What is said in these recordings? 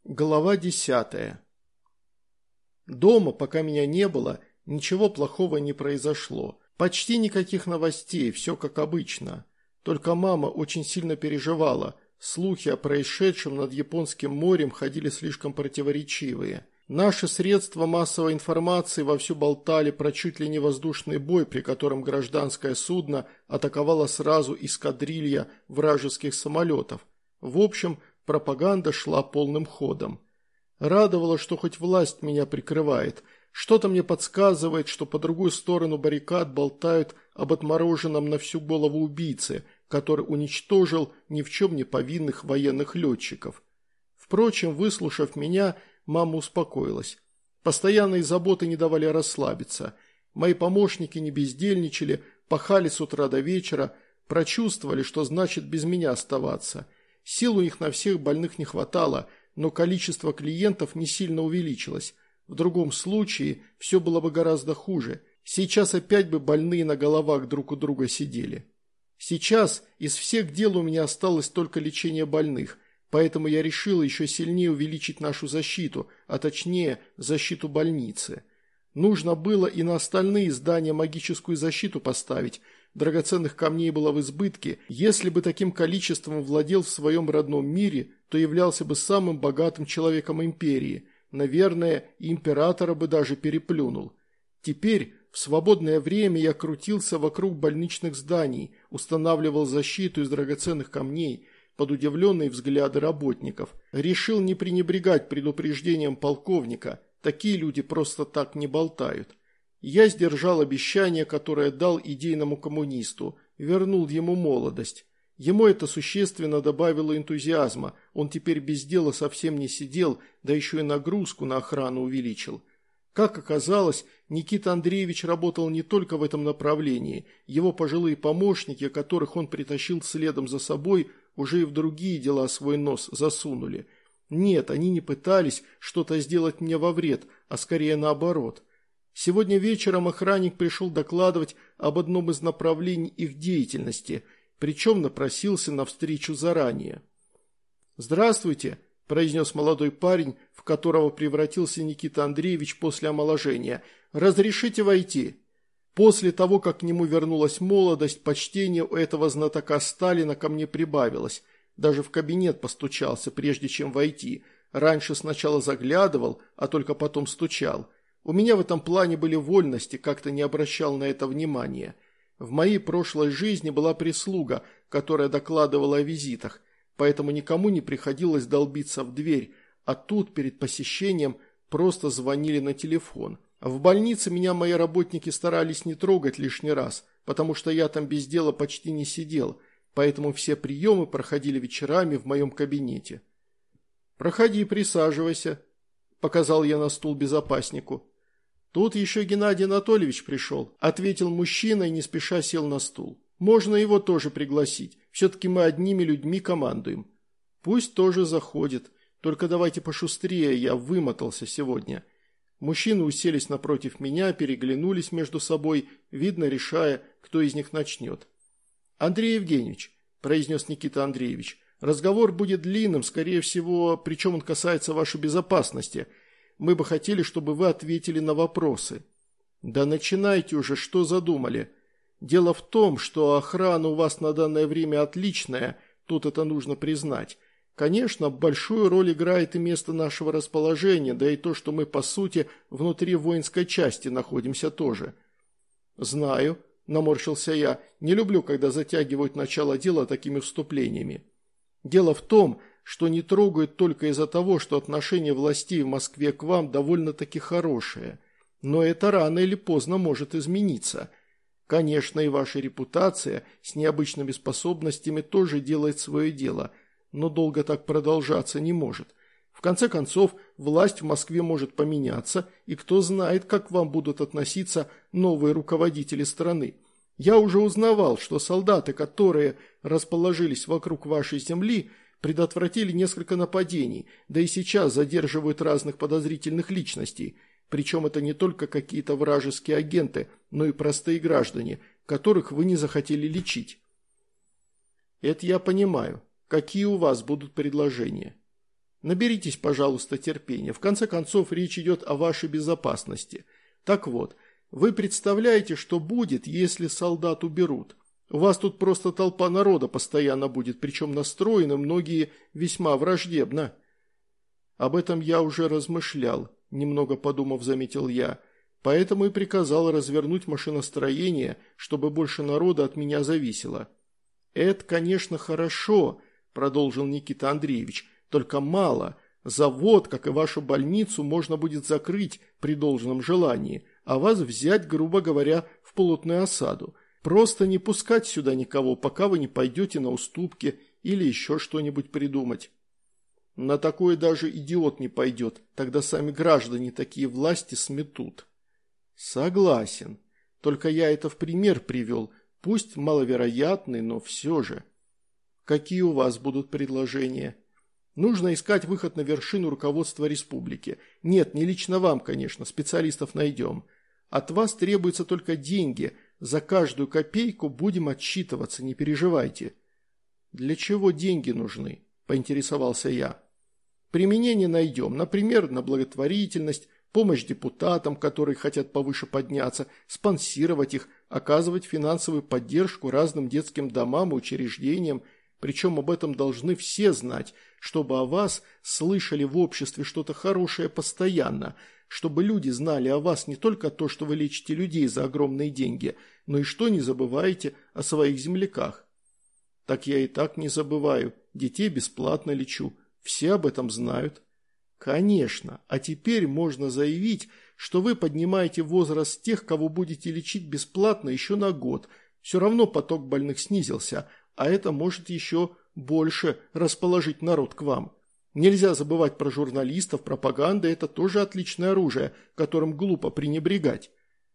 Глава 10. Дома, пока меня не было, ничего плохого не произошло. Почти никаких новостей, все как обычно. Только мама очень сильно переживала. Слухи о происшедшем над Японским морем ходили слишком противоречивые. Наши средства массовой информации вовсю болтали про чуть ли не воздушный бой, при котором гражданское судно атаковало сразу эскадрилья вражеских самолетов. В общем, пропаганда шла полным ходом. Радовало, что хоть власть меня прикрывает. Что-то мне подсказывает, что по другую сторону баррикад болтают об отмороженном на всю голову убийце, который уничтожил ни в чем не повинных военных летчиков. Впрочем, выслушав меня, мама успокоилась. Постоянные заботы не давали расслабиться. Мои помощники не бездельничали, пахали с утра до вечера, прочувствовали, что значит без меня оставаться. Сил у них на всех больных не хватало, но количество клиентов не сильно увеличилось. В другом случае все было бы гораздо хуже. Сейчас опять бы больные на головах друг у друга сидели. Сейчас из всех дел у меня осталось только лечение больных, поэтому я решил еще сильнее увеличить нашу защиту, а точнее защиту больницы. Нужно было и на остальные здания магическую защиту поставить. Драгоценных камней было в избытке. Если бы таким количеством владел в своем родном мире, то являлся бы самым богатым человеком империи. Наверное, и императора бы даже переплюнул. Теперь в свободное время я крутился вокруг больничных зданий, устанавливал защиту из драгоценных камней под удивленные взгляды работников. Решил не пренебрегать предупреждением полковника. Такие люди просто так не болтают. Я сдержал обещание, которое дал идейному коммунисту, вернул ему молодость. Ему это существенно добавило энтузиазма, он теперь без дела совсем не сидел, да еще и нагрузку на охрану увеличил. Как оказалось, Никита Андреевич работал не только в этом направлении, его пожилые помощники, которых он притащил следом за собой, уже и в другие дела свой нос засунули. Нет, они не пытались что-то сделать мне во вред, а скорее наоборот. Сегодня вечером охранник пришел докладывать об одном из направлений их деятельности, причем напросился на встречу заранее. «Здравствуйте», – произнес молодой парень, в которого превратился Никита Андреевич после омоложения. «Разрешите войти?» После того, как к нему вернулась молодость, почтение у этого знатока Сталина ко мне прибавилось. Даже в кабинет постучался, прежде чем войти. Раньше сначала заглядывал, а только потом стучал. У меня в этом плане были вольности, как-то не обращал на это внимания. В моей прошлой жизни была прислуга, которая докладывала о визитах, поэтому никому не приходилось долбиться в дверь, а тут перед посещением просто звонили на телефон. В больнице меня мои работники старались не трогать лишний раз, потому что я там без дела почти не сидел, поэтому все приемы проходили вечерами в моем кабинете. «Проходи, присаживайся», – показал я на стул безопаснику. «Тут еще Геннадий Анатольевич пришел», – ответил мужчина и не спеша сел на стул. «Можно его тоже пригласить, все-таки мы одними людьми командуем». «Пусть тоже заходит, только давайте пошустрее, я вымотался сегодня». Мужчины уселись напротив меня, переглянулись между собой, видно, решая, кто из них начнет. «Андрей Евгеньевич», – произнес Никита Андреевич, – «разговор будет длинным, скорее всего, причем он касается вашей безопасности. Мы бы хотели, чтобы вы ответили на вопросы». «Да начинайте уже, что задумали. Дело в том, что охрана у вас на данное время отличная, тут это нужно признать. Конечно, большую роль играет и место нашего расположения, да и то, что мы, по сути, внутри воинской части находимся тоже». «Знаю», – наморщился я, – «не люблю, когда затягивают начало дела такими вступлениями. Дело в том, что не трогают только из-за того, что отношение властей в Москве к вам довольно-таки хорошее. Но это рано или поздно может измениться. Конечно, и ваша репутация с необычными способностями тоже делает свое дело, но долго так продолжаться не может. В конце концов, власть в Москве может поменяться, и кто знает, как к вам будут относиться новые руководители страны. Я уже узнавал, что солдаты, которые расположились вокруг вашей земли, предотвратили несколько нападений, да и сейчас задерживают разных подозрительных личностей. Причем это не только какие-то вражеские агенты, но и простые граждане, которых вы не захотели лечить». «Это я понимаю. Какие у вас будут предложения?» Наберитесь, пожалуйста, терпения. В конце концов, речь идет о вашей безопасности. Так вот, вы представляете, что будет, если солдат уберут? У вас тут просто толпа народа постоянно будет, причем настроены многие весьма враждебно». «Об этом я уже размышлял», – немного подумав, заметил я. «Поэтому и приказал развернуть машиностроение, чтобы больше народа от меня зависело». «Это, конечно, хорошо», – продолжил Никита Андреевич, – «только мало. Завод, как и вашу больницу, можно будет закрыть при должном желании, а вас взять, грубо говоря, в плотную осаду. Просто не пускать сюда никого, пока вы не пойдете на уступки или еще что-нибудь придумать». «На такое даже идиот не пойдет, тогда сами граждане такие власти сметут». «Согласен. Только я это в пример привел, пусть маловероятный, но все же». «Какие у вас будут предложения?» «Нужно искать выход на вершину руководства республики. Нет, не лично вам, конечно, специалистов найдем. От вас требуются только деньги, за каждую копейку будем отчитываться, не переживайте». «Для чего деньги нужны?» – поинтересовался я. «Применение найдем, например, на благотворительность, помощь депутатам, которые хотят повыше подняться, спонсировать их, оказывать финансовую поддержку разным детским домам и учреждениям, причем об этом должны все знать, чтобы о вас слышали в обществе что-то хорошее постоянно, чтобы люди знали о вас не только то, что вы лечите людей за огромные деньги, но и что не забываете о своих земляках». «Так я и так не забываю, детей бесплатно лечу, все об этом знают». «Конечно, а теперь можно заявить, что вы поднимаете возраст тех, кого будете лечить бесплатно еще на год, все равно поток больных снизился, а это может еще больше расположить народ к вам. Нельзя забывать про журналистов, пропаганда – это тоже отличное оружие, которым глупо пренебрегать».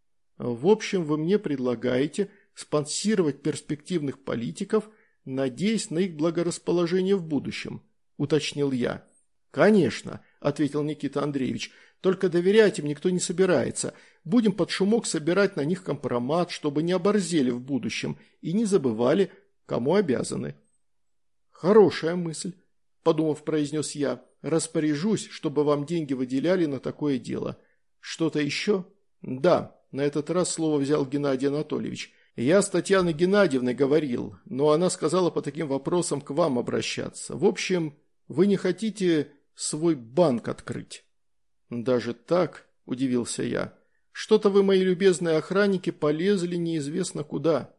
«В общем, вы мне предлагаете спонсировать перспективных политиков, надеясь на их благорасположение в будущем», – уточнил я. «Конечно», – ответил Никита Андреевич, – «только доверять им никто не собирается. Будем под шумок собирать на них компромат, чтобы не оборзели в будущем и не забывали, кому обязаны». «Хорошая мысль», – подумав, произнес я. «Распоряжусь, чтобы вам деньги выделяли на такое дело. Что-то еще?» «Да», – на этот раз слово взял Геннадий Анатольевич. «Я с Татьяной Геннадьевной говорил, но она сказала по таким вопросам к вам обращаться. В общем, вы не хотите свой банк открыть?» «Даже так?» – удивился я. «Что-то вы, мои любезные охранники, полезли неизвестно куда».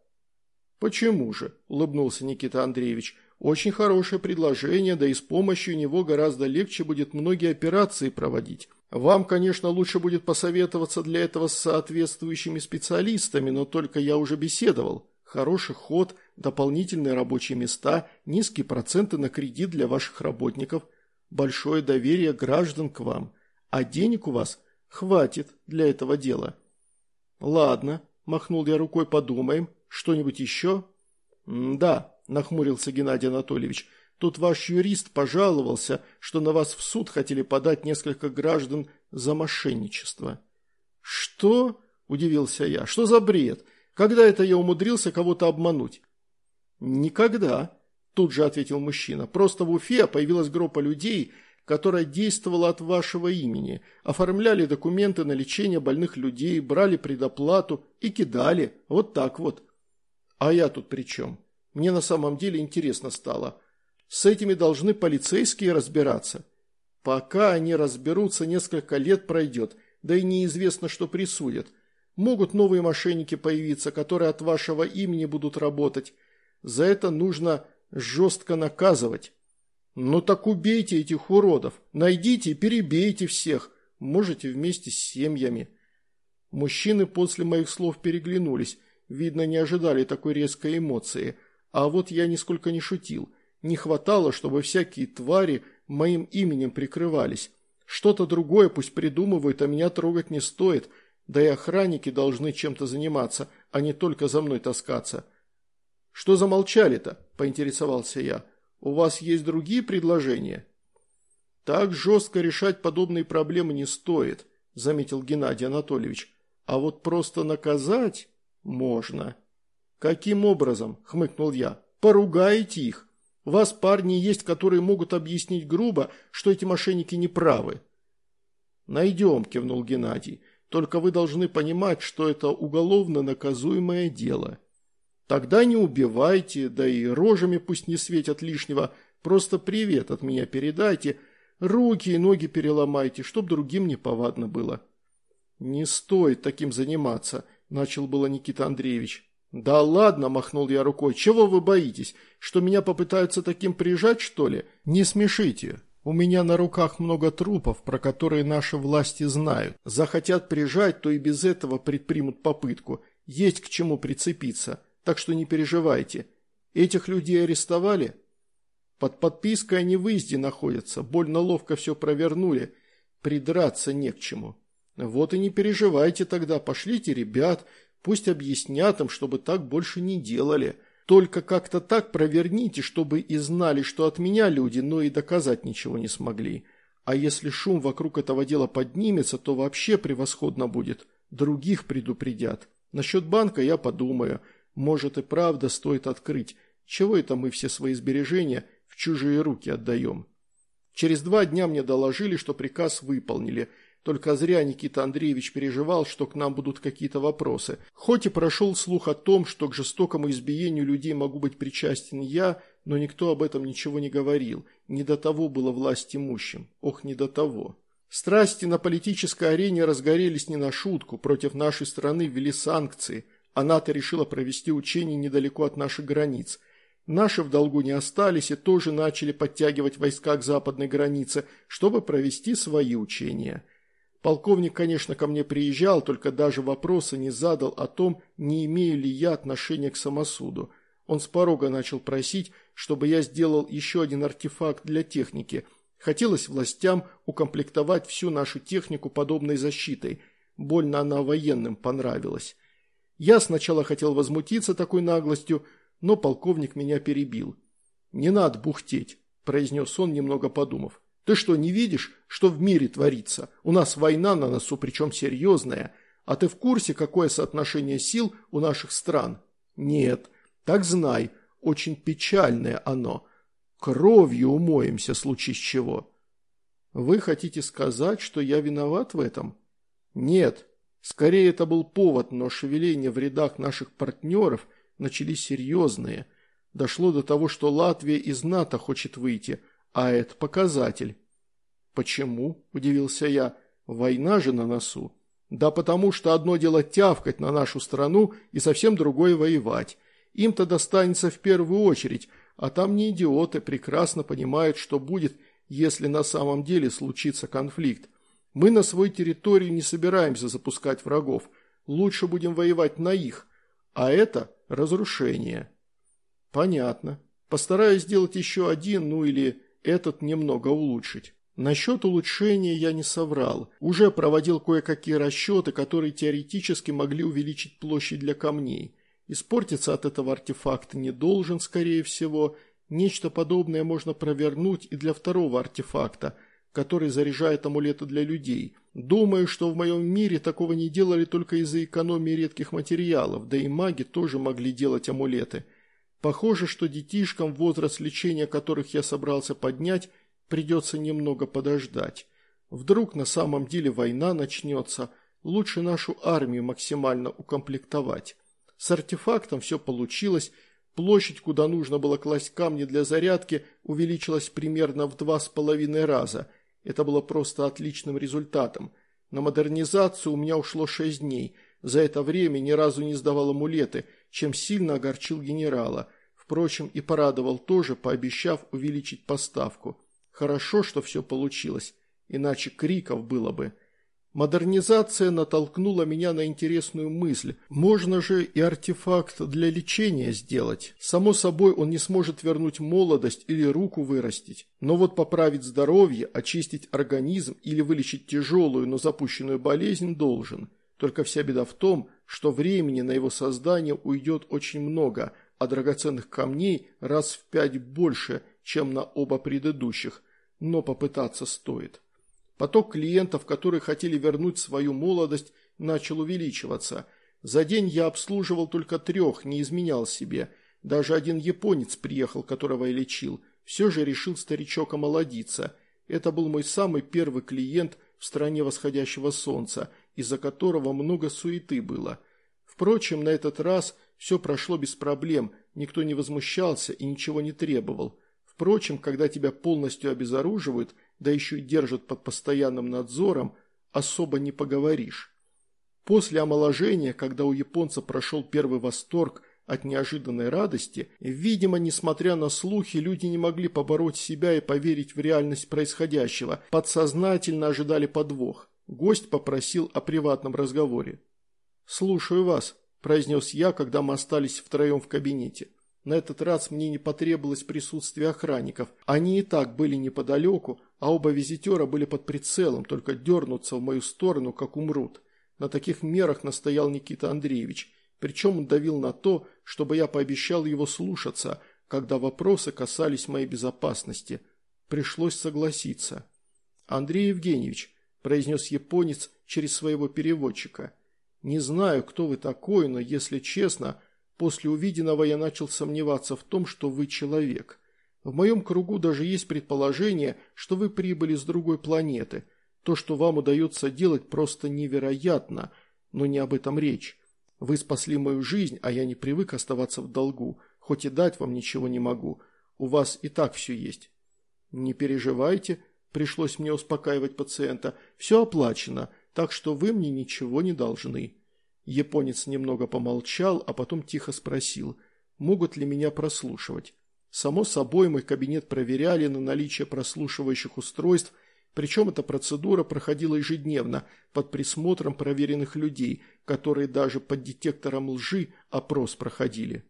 «Почему же?» – улыбнулся Никита Андреевич. «Очень хорошее предложение, да и с помощью него гораздо легче будет многие операции проводить. Вам, конечно, лучше будет посоветоваться для этого с соответствующими специалистами, но только я уже беседовал. Хороший ход, дополнительные рабочие места, низкие проценты на кредит для ваших работников, большое доверие граждан к вам, а денег у вас хватит для этого дела». «Ладно», – махнул я рукой, – «подумаем. Что-нибудь еще?» «Да», – нахмурился Геннадий Анатольевич, – «тут ваш юрист пожаловался, что на вас в суд хотели подать несколько граждан за мошенничество». «Что?» – удивился я. «Что за бред? Когда это я умудрился кого-то обмануть?» «Никогда», – тут же ответил мужчина. «Просто в Уфе появилась группа людей, которая действовала от вашего имени, оформляли документы на лечение больных людей, брали предоплату и кидали. Вот так вот». «А я тут при чем? Мне на самом деле интересно стало. С этими должны полицейские разбираться». «Пока они разберутся, несколько лет пройдет, да и неизвестно, что присудят. Могут новые мошенники появиться, которые от вашего имени будут работать. За это нужно жестко наказывать». «Ну так убейте этих уродов, найдите и перебейте всех, можете вместе с семьями». Мужчины после моих слов переглянулись, видно, не ожидали такой резкой эмоции, а вот я нисколько не шутил. Не хватало, чтобы всякие твари моим именем прикрывались. Что-то другое пусть придумывают, а меня трогать не стоит, да и охранники должны чем-то заниматься, а не только за мной таскаться. «Что замолчали-то?» – поинтересовался я. «У вас есть другие предложения?» «Так жестко решать подобные проблемы не стоит», – заметил Геннадий Анатольевич. «А вот просто наказать можно». «Каким образом?» – хмыкнул я. «Поругаете их». У вас парни есть, которые могут объяснить грубо, что эти мошенники неправы». «Найдем», – кивнул Геннадий. «Только вы должны понимать, что это уголовно наказуемое дело». «Тогда не убивайте, да и рожами пусть не светят лишнего. Просто привет от меня передайте. Руки и ноги переломайте, чтоб другим неповадно было». «Не стоит таким заниматься», – начал было Никита Андреевич. «Да ладно», – махнул я рукой, – «чего вы боитесь? Что меня попытаются таким прижать, что ли? Не смешите. У меня на руках много трупов, про которые наши власти знают. Захотят прижать, то и без этого предпримут попытку. Есть к чему прицепиться, так что не переживайте. Этих людей арестовали?» «Под подпиской о невыезде находятся, больно ловко все провернули. Придраться не к чему». «Вот и не переживайте тогда, пошлите ребят». Пусть объяснят им, чтобы так больше не делали. Только как-то так проверните, чтобы и знали, что от меня люди, но и доказать ничего не смогли. А если шум вокруг этого дела поднимется, то вообще превосходно будет. Других предупредят. Насчет банка я подумаю. Может и правда стоит открыть. Чего это мы все свои сбережения в чужие руки отдаем?» Через 2 дня мне доложили, что приказ выполнили. Только зря Никита Андреевич переживал, что к нам будут какие-то вопросы. Хоть и прошел слух о том, что к жестокому избиению людей могу быть причастен я, но никто об этом ничего не говорил. Не до того было власть имущим. Ох, не до того. Страсти на политической арене разгорелись не на шутку. Против нашей страны ввели санкции. А НАТО решила провести учения недалеко от наших границ. Наши в долгу не остались и тоже начали подтягивать войска к западной границе, чтобы провести свои учения. Полковник, конечно, ко мне приезжал, только даже вопроса не задал о том, не имею ли я отношения к самосуду. Он с порога начал просить, чтобы я сделал еще один артефакт для техники. Хотелось властям укомплектовать всю нашу технику подобной защитой. Больно она военным понравилась. Я сначала хотел возмутиться такой наглостью, но полковник меня перебил. «Не надо бухтеть», – произнес он, немного подумав. «Ты что, не видишь, что в мире творится? У нас война на носу, причем серьезная. А ты в курсе, какое соотношение сил у наших стран? Нет. Так знай, очень печальное оно. Кровью умоемся, случись чего». «Вы хотите сказать, что я виноват в этом?» «Нет. Скорее, это был повод, но шевеления в рядах наших партнеров начались серьезные. Дошло до того, что Латвия из НАТО хочет выйти, а это показатель». «Почему?» – удивился я. «Война же на носу». «Да потому что одно дело тявкать на нашу страну и совсем другое воевать. Им-то достанется в первую очередь, а там не идиоты, прекрасно понимают, что будет, если на самом деле случится конфликт. Мы на свой территорию не собираемся запускать врагов, лучше будем воевать на их, а это разрушение». «Понятно. Постараюсь сделать еще один, ну или этот немного улучшить». Насчет улучшения я не соврал. Уже проводил кое-какие расчеты, которые теоретически могли увеличить площадь для камней. Испортиться от этого артефакта не должен, скорее всего. Нечто подобное можно провернуть и для второго артефакта, который заряжает амулеты для людей. Думаю, что в моем мире такого не делали только из-за экономии редких материалов, да и маги тоже могли делать амулеты. Похоже, что детишкам, возраст лечения которых я собрался поднять, придется немного подождать. Вдруг на самом деле война начнется, лучше нашу армию максимально укомплектовать. С артефактом все получилось, площадь, куда нужно было класть камни для зарядки, увеличилась примерно в 2,5 раза. Это было просто отличным результатом. На модернизацию у меня ушло 6 дней. За это время ни разу не сдавал амулеты, чем сильно огорчил генерала. Впрочем, и порадовал тоже, пообещав увеличить поставку. Хорошо, что все получилось, иначе криков было бы. Модернизация натолкнула меня на интересную мысль. Можно же и артефакт для лечения сделать. Само собой, он не сможет вернуть молодость или руку вырастить. Но вот поправить здоровье, очистить организм или вылечить тяжелую, но запущенную болезнь должен. Только вся беда в том, что времени на его создание уйдет очень много, а драгоценных камней раз в 5 больше, чем на оба предыдущих. Но попытаться стоит. Поток клиентов, которые хотели вернуть свою молодость, начал увеличиваться. За день я обслуживал только 3, не изменял себе. Даже один японец приехал, которого я лечил. Все же решил старичок омолодиться. Это был мой самый первый клиент в стране восходящего солнца, из-за которого много суеты было. Впрочем, на этот раз все прошло без проблем, никто не возмущался и ничего не требовал. Впрочем, когда тебя полностью обезоруживают, да еще и держат под постоянным надзором, особо не поговоришь. После омоложения, когда у японца прошел первый восторг от неожиданной радости, видимо, несмотря на слухи, люди не могли побороть себя и поверить в реальность происходящего, подсознательно ожидали подвох. Гость попросил о приватном разговоре. «Слушаю вас», – произнес я, когда мы остались втроем в кабинете. На этот раз мне не потребовалось присутствие охранников. Они и так были неподалеку, а оба визитера были под прицелом, только дернутся в мою сторону, как умрут. На таких мерах настоял Никита Андреевич. Причем он давил на то, чтобы я пообещал его слушаться, когда вопросы касались моей безопасности. Пришлось согласиться. «Андрей Евгеньевич», – произнес японец через своего переводчика, – «не знаю, кто вы такой, но, если честно, после увиденного я начал сомневаться в том, что вы человек. В моем кругу даже есть предположение, что вы прибыли с другой планеты. То, что вам удается делать, просто невероятно, но не об этом речь. Вы спасли мою жизнь, а я не привык оставаться в долгу, хоть и дать вам ничего не могу. У вас и так все есть». «Не переживайте», – пришлось мне успокаивать пациента, – «все оплачено, так что вы мне ничего не должны». Японец немного помолчал, а потом тихо спросил, могут ли меня прослушивать. Само собой, мой кабинет проверяли на наличие прослушивающих устройств, причем эта процедура проходила ежедневно под присмотром проверенных людей, которые даже под детектором лжи опрос проходили.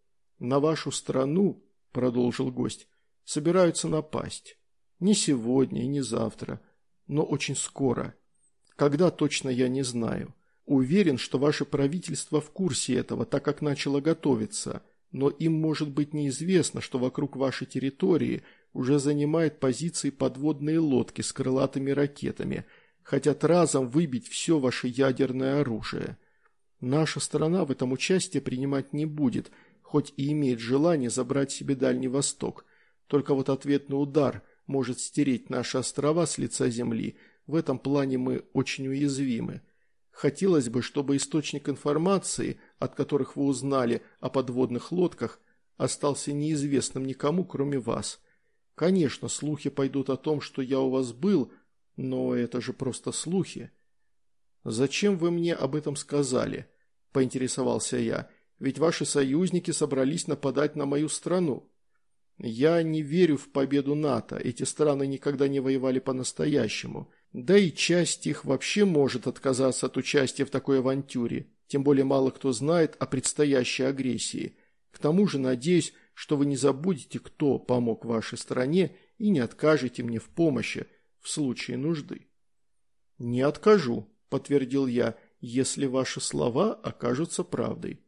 «На вашу страну, – продолжил гость, – собираются напасть. Не сегодня и не завтра, но очень скоро. Когда точно я не знаю. Уверен, что ваше правительство в курсе этого, так как начало готовиться, но им может быть неизвестно, что вокруг вашей территории уже занимают позиции подводные лодки с крылатыми ракетами, хотят разом выбить все ваше ядерное оружие. Наша страна в этом участие принимать не будет, хоть и имеет желание забрать себе Дальний Восток. Только вот ответный удар может стереть наши острова с лица земли. В этом плане мы очень уязвимы. Хотелось бы, чтобы источник информации, от которых вы узнали о подводных лодках, остался неизвестным никому, кроме вас. Конечно, слухи пойдут о том, что я у вас был, но это же просто слухи». «Зачем вы мне об этом сказали?» – поинтересовался я. «Ведь ваши союзники собрались нападать на мою страну». «Я не верю в победу НАТО, эти страны никогда не воевали по-настоящему. Да и часть их вообще может отказаться от участия в такой авантюре, тем более мало кто знает о предстоящей агрессии. К тому же надеюсь, что вы не забудете, кто помог вашей стране, и не откажете мне в помощи в случае нужды». «Не откажу», – подтвердил я, – «если ваши слова окажутся правдой».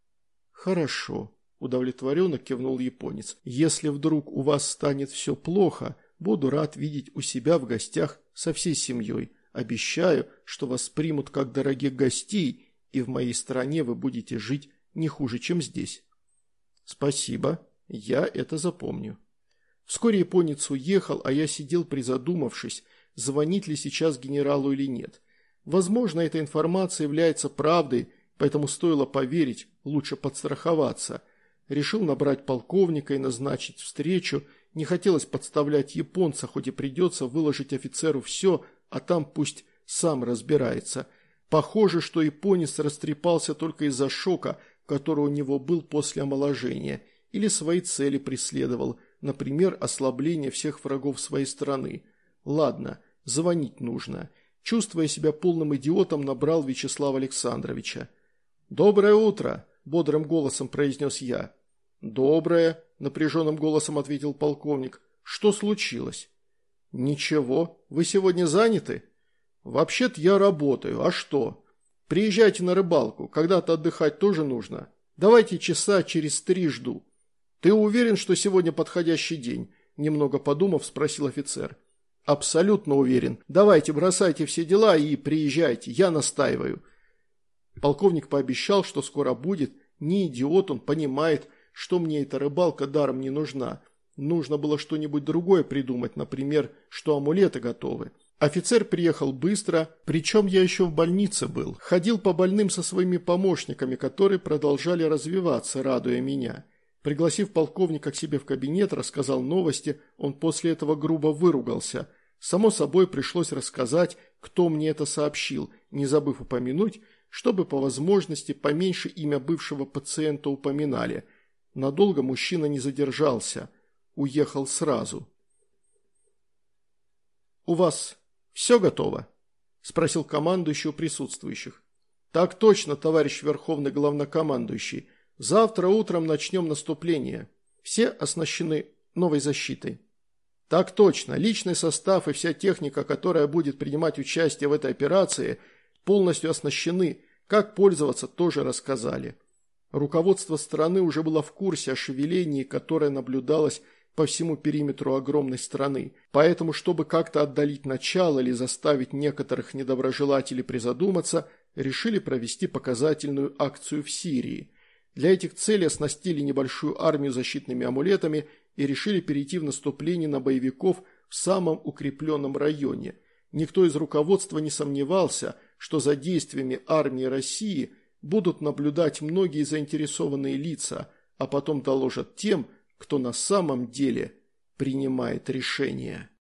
«Хорошо», – удовлетворенно кивнул японец. «Если вдруг у вас станет все плохо, буду рад видеть у себя в гостях со всей семьей. Обещаю, что вас примут как дорогих гостей, и в моей стране вы будете жить не хуже, чем здесь». «Спасибо, я это запомню». Вскоре японец уехал, а я сидел призадумавшись, звонить ли сейчас генералу или нет. Возможно, эта информация является правдой, поэтому стоило поверить, лучше подстраховаться. Решил набрать полковника и назначить встречу. Не хотелось подставлять японца, хоть и придется выложить офицеру все, а там пусть сам разбирается. Похоже, что японец растрепался только из-за шока, который у него был после омоложения, или свои цели преследовал, например, ослабление всех врагов своей страны. Ладно, звонить нужно. Чувствуя себя полным идиотом, набрал Вячеслава Александровича. «Доброе утро!» – бодрым голосом произнес я. «Доброе!» – напряженным голосом ответил полковник. «Что случилось?» «Ничего. Вы сегодня заняты?» «Вообще-то я работаю. А что? Приезжайте на рыбалку. Когда-то отдыхать тоже нужно. Давайте часа через 3 жду». «Ты уверен, что сегодня подходящий день?» – немного подумав, спросил офицер. «Абсолютно уверен. Давайте, бросайте все дела и приезжайте. Я настаиваю». Полковник пообещал, что скоро будет. Не идиот, он понимает, что мне эта рыбалка даром не нужна. Нужно было что-нибудь другое придумать, например, что амулеты готовы. Офицер приехал быстро, причем я еще в больнице был. Ходил по больным со своими помощниками, которые продолжали развиваться, радуя меня. Пригласив полковника к себе в кабинет, рассказал новости, он после этого грубо выругался. Само собой пришлось рассказать, кто мне это сообщил, не забыв упомянуть, чтобы по возможности поменьше имя бывшего пациента упоминали. Надолго мужчина не задержался, уехал сразу. «У вас все готово?» – спросил командующий у присутствующих. «Так точно, товарищ верховный главнокомандующий. Завтра утром начнем наступление. Все оснащены новой защитой». «Так точно. Личный состав и вся техника, которая будет принимать участие в этой операции, полностью оснащены. Как пользоваться, тоже рассказали». Руководство страны уже было в курсе о шевелении, которое наблюдалось по всему периметру огромной страны. Поэтому, чтобы как-то отдалить начало или заставить некоторых недоброжелателей призадуматься, решили провести показательную акцию в Сирии. Для этих целей оснастили небольшую армию защитными амулетами и решили перейти в наступление на боевиков в самом укрепленном районе. Никто из руководства не сомневался, что за действиями армии России будут наблюдать многие заинтересованные лица, а потом доложат тем, кто на самом деле принимает решения.